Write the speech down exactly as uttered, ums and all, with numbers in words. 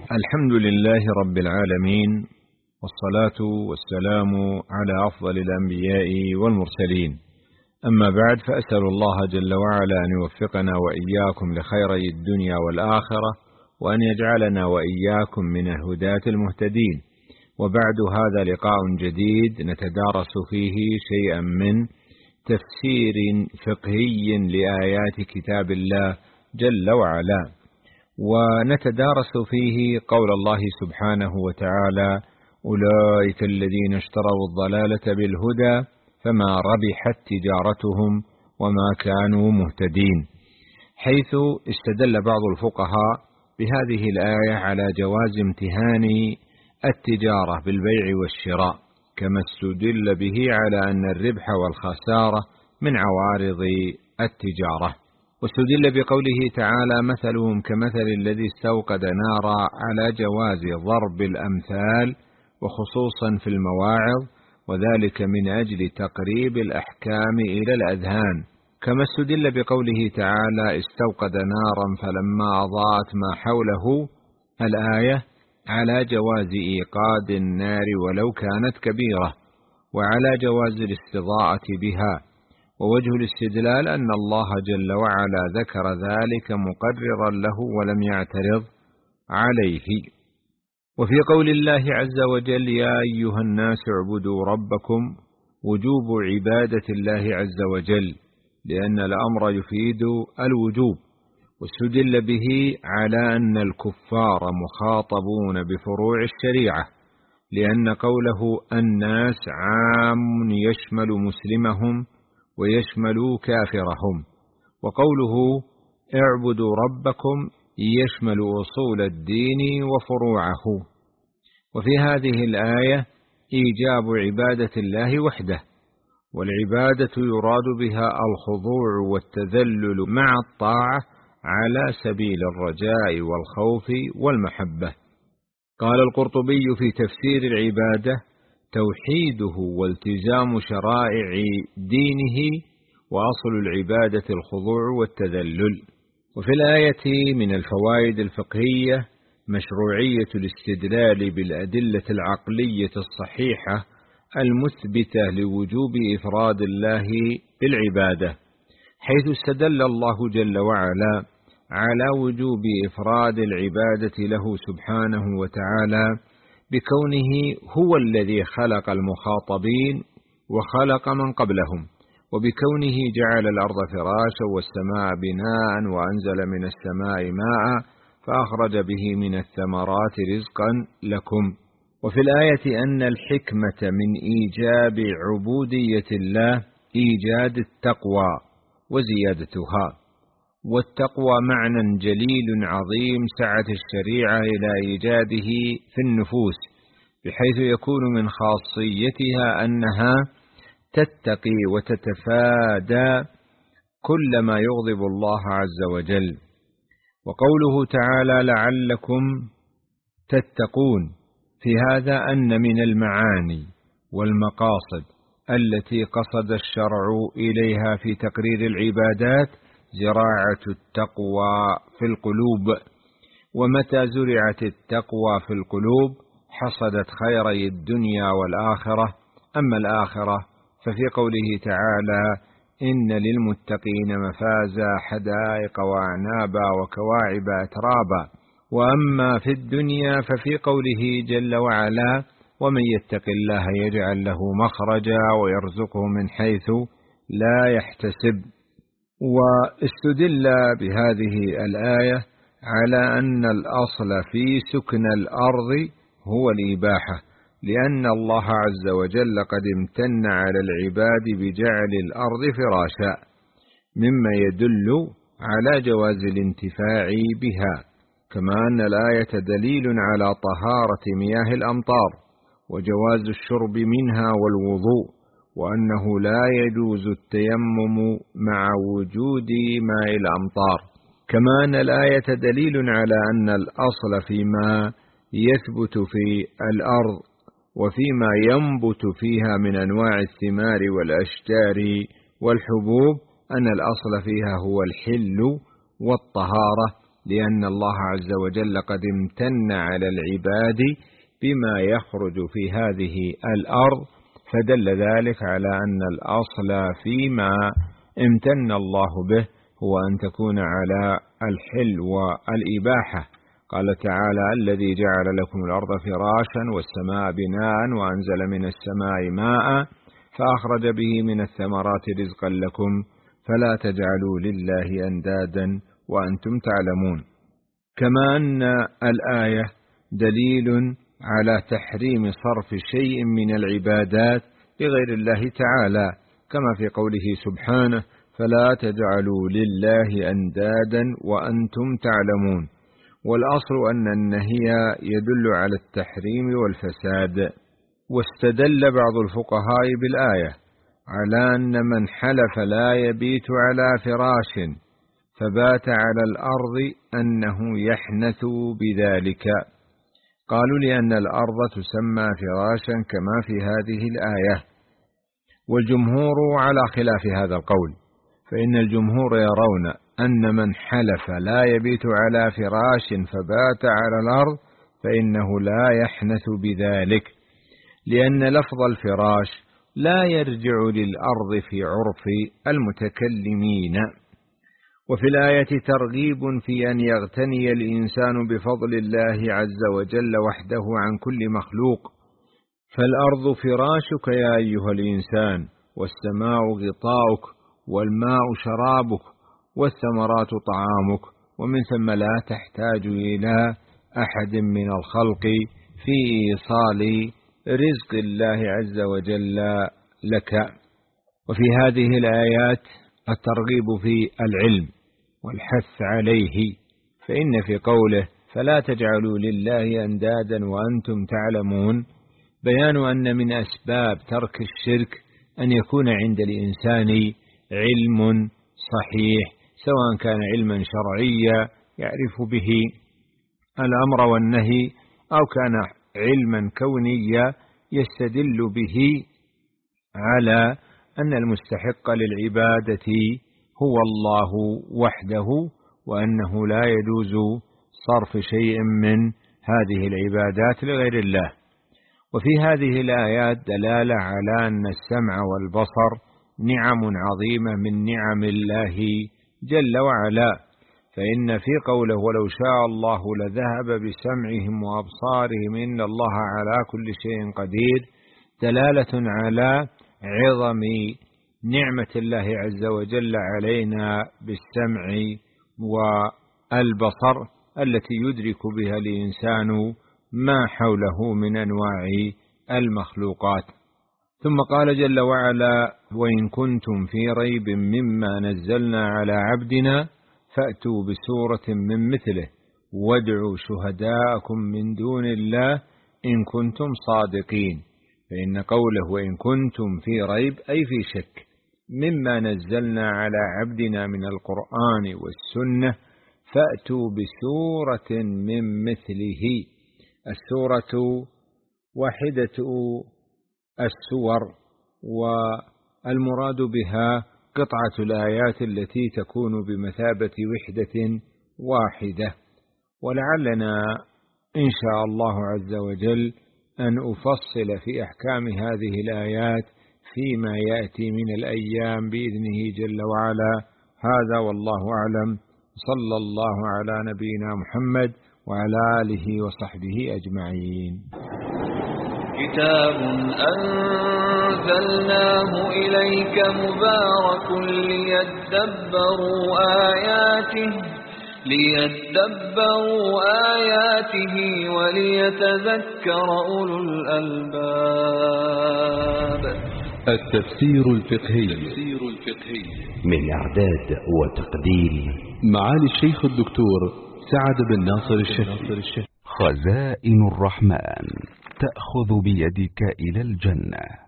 الحمد لله رب العالمين، والصلاة والسلام على أفضل الأنبياء والمرسلين. أما بعد، فأسأل الله جل وعلا أن يوفقنا وإياكم لخيري الدنيا والآخرة، وأن يجعلنا وإياكم من الهداة المهتدين. وبعد، هذا لقاء جديد نتدارس فيه شيئا من تفسير فقهي لآيات كتاب الله جل وعلا، ونتدارس فيه قول الله سبحانه وتعالى: أولئك الذين اشتروا الضلالة بالهدى فما ربحت تجارتهم وما كانوا مهتدين، حيث استدل بعض الفقهاء بهذه الآية على جواز امتهان التجارة بالبيع والشراء، كما استدل به على أن الربح والخسارة من عوارض التجارة. واستدل بقوله تعالى: مثلهم كمثل الذي استوقد نارا، على جواز ضرب الأمثال وخصوصا في المواعظ، وذلك من أجل تقريب الأحكام إلى الأذهان. كما استدل بقوله تعالى: استوقد نارا فلما أضاءت ما حوله، الآية على جواز إيقاد النار ولو كانت كبيرة، وعلى جواز الاستضاءة بها. ووجه الاستدلال أن الله جل وعلا ذكر ذلك مقررا له ولم يعترض عليه. وفي قول الله عز وجل: يا أيها الناس اعبدوا ربكم، وجوب عبادة الله عز وجل، لأن الأمر يفيد الوجوب. واستدل به على أن الكفار مخاطبون بفروع الشريعة، لأن قوله الناس عام يشمل مسلمهم ويشمل كافرهم، وقوله اعبدوا ربكم يشمل أصول الدين وفروعه. وفي هذه الآية إيجاب عبادة الله وحده، والعبادة يراد بها الخضوع والتذلل مع الطاعة على سبيل الرجاء والخوف والمحبة. قال القرطبي في تفسير العبادة: توحيده والتزام شرائع دينه، وأصل العبادة الخضوع والتذلل. وفي الآية من الفوائد الفقهية مشروعية الاستدلال بالأدلة العقلية الصحيحة المثبتة لوجوب إفراد الله بالعبادة، حيث استدل الله جل وعلا على وجوب إفراد العبادة له سبحانه وتعالى بكونه هو الذي خلق المخاطبين وخلق من قبلهم، وبكونه جعل الأرض فراشا والسماء بناء وأنزل من السماء ماء فأخرج به من الثمرات رزقا لكم. وفي الآية أن الحكمة من إيجاب عبودية الله إيجاد التقوى وزيادتها، والتقوى معنى جليل عظيم سعت الشريعة إلى إيجاده في النفوس، بحيث يكون من خاصيتها أنها تتقي وتتفادى كل ما يغضب الله عز وجل. وقوله تعالى: لعلكم تتقون، في هذا أن من المعاني والمقاصد التي قصد الشرع إليها في تقرير العبادات زراعة التقوى في القلوب، ومتى زرعت التقوى في القلوب حصدت خيري الدنيا والآخرة. أما الآخرة ففي قوله تعالى: إن للمتقين مفازا حدائق وأعنابا وكواعب أترابا. وأما في الدنيا ففي قوله جل وعلا: ومن يتق الله يجعل له مخرجا ويرزقه من حيث لا يحتسب. واستدل بهذه الآية على أن الأصل في سكن الأرض هو الإباحة، لأن الله عز وجل قد امتن على العباد بجعل الأرض فراشا، مما يدل على جواز الانتفاع بها. كما أن الآية دليل على طهارة مياه الأمطار وجواز الشرب منها والوضوء، وأنه لا يجوز التيمم مع وجود ماء الأمطار. كما أن الآية دليل على أن الأصل فيما يثبت في الأرض وفيما ينبت فيها من أنواع الثمار والأشجار والحبوب أن الأصل فيها هو الحل والطهارة، لأن الله عز وجل قد امتن على العباد بما يخرج في هذه الأرض، فدل ذلك على أن الأصل فيما امتن الله به هو أن تكون على الحل والإباحة. قال تعالى: الذي جعل لكم الأرض فراشا والسماء بناء وأنزل من السماء ماء فأخرج به من الثمرات رزقا لكم فلا تجعلوا لله أندادا وأنتم تعلمون. كما أن الآية دليل على تحريم صرف شيء من العبادات لغير الله تعالى، كما في قوله سبحانه: فلا تجعلوا لله أندادا وأنتم تعلمون. والأصل أن النهي يدل على التحريم والفساد. واستدل بعض الفقهاء بالآية على أن من حلف لا يبيت على فراش فبات على الأرض أنه يحنث بذلك. قالوا لأن الأرض تسمى فراشا كما في هذه الآية. والجمهور على خلاف هذا القول، فإن الجمهور يرون أن من حلف لا يبيت على فراش فبات على الأرض فإنه لا يحنث بذلك، لأن لفظ الفراش لا يرجع للأرض في عرف المتكلمين. وفي الآية ترغيب في أن يغتني الإنسان بفضل الله عز وجل وحده عن كل مخلوق. فالأرض فراشك يا أيها الإنسان، والسماء غطاؤك، والماء شرابك، والثمرات طعامك، ومن ثم لا تحتاج إلى أحد من الخلق في إيصال رزق الله عز وجل لك. وفي هذه الآيات الترغيب في العلم والحث عليه، فإن في قوله فلا تجعلوا لله أندادا وأنتم تعلمون بيان أن من أسباب ترك الشرك أن يكون عند الإنسان علم صحيح، سواء كان علما شرعيا يعرف به الأمر والنهي، أو كان علما كونيا يستدل به على أن المستحق للعبادة هو الله وحده، وأنه لا يجوز صرف شيء من هذه العبادات لغير الله. وفي هذه الآيات دلالة على أن السمع والبصر نعم عظيمة من نعم الله جل وعلا، فإن في قوله ولو شاء الله لذهب بسمعهم وأبصارهم إن الله على كل شيء قدير دلالة على عظم نعمة الله عز وجل علينا بالسمع والبصر التي يدرك بها الإنسان ما حوله من أنواع المخلوقات. ثم قال جل وعلا وإن كنتم في ريب مما نزلنا على عبدنا فأتوا بسورة من مثله وادعوا شهداءكم من دون الله إن كنتم صادقين. فإن قوله وإن كنتم في ريب أي في شك مما نزلنا على عبدنا من القرآن والسنة فأتوا بسورة من مثله. السورة واحدة السور، والمراد بها قطعة الآيات التي تكون بمثابة وحدة واحدة. ولعلنا إن شاء الله عز وجل أن أفصل في أحكام هذه الآيات فيما يأتي من الأيام بإذنه جل وعلا. هذا والله أعلم. صلى الله على نبينا محمد وعلى آله وصحبه أجمعين. كتاب أنزلناه إليك مبارك ليدبروا آياته ليدبروا آياته وليتذكر أولو الألباب. التفسير الفقهي من إعداد وتقديم معالي الشيخ الدكتور سعد بن ناصر الشهري. خزائن الرحمن تأخذ بيدك إلى الجنة.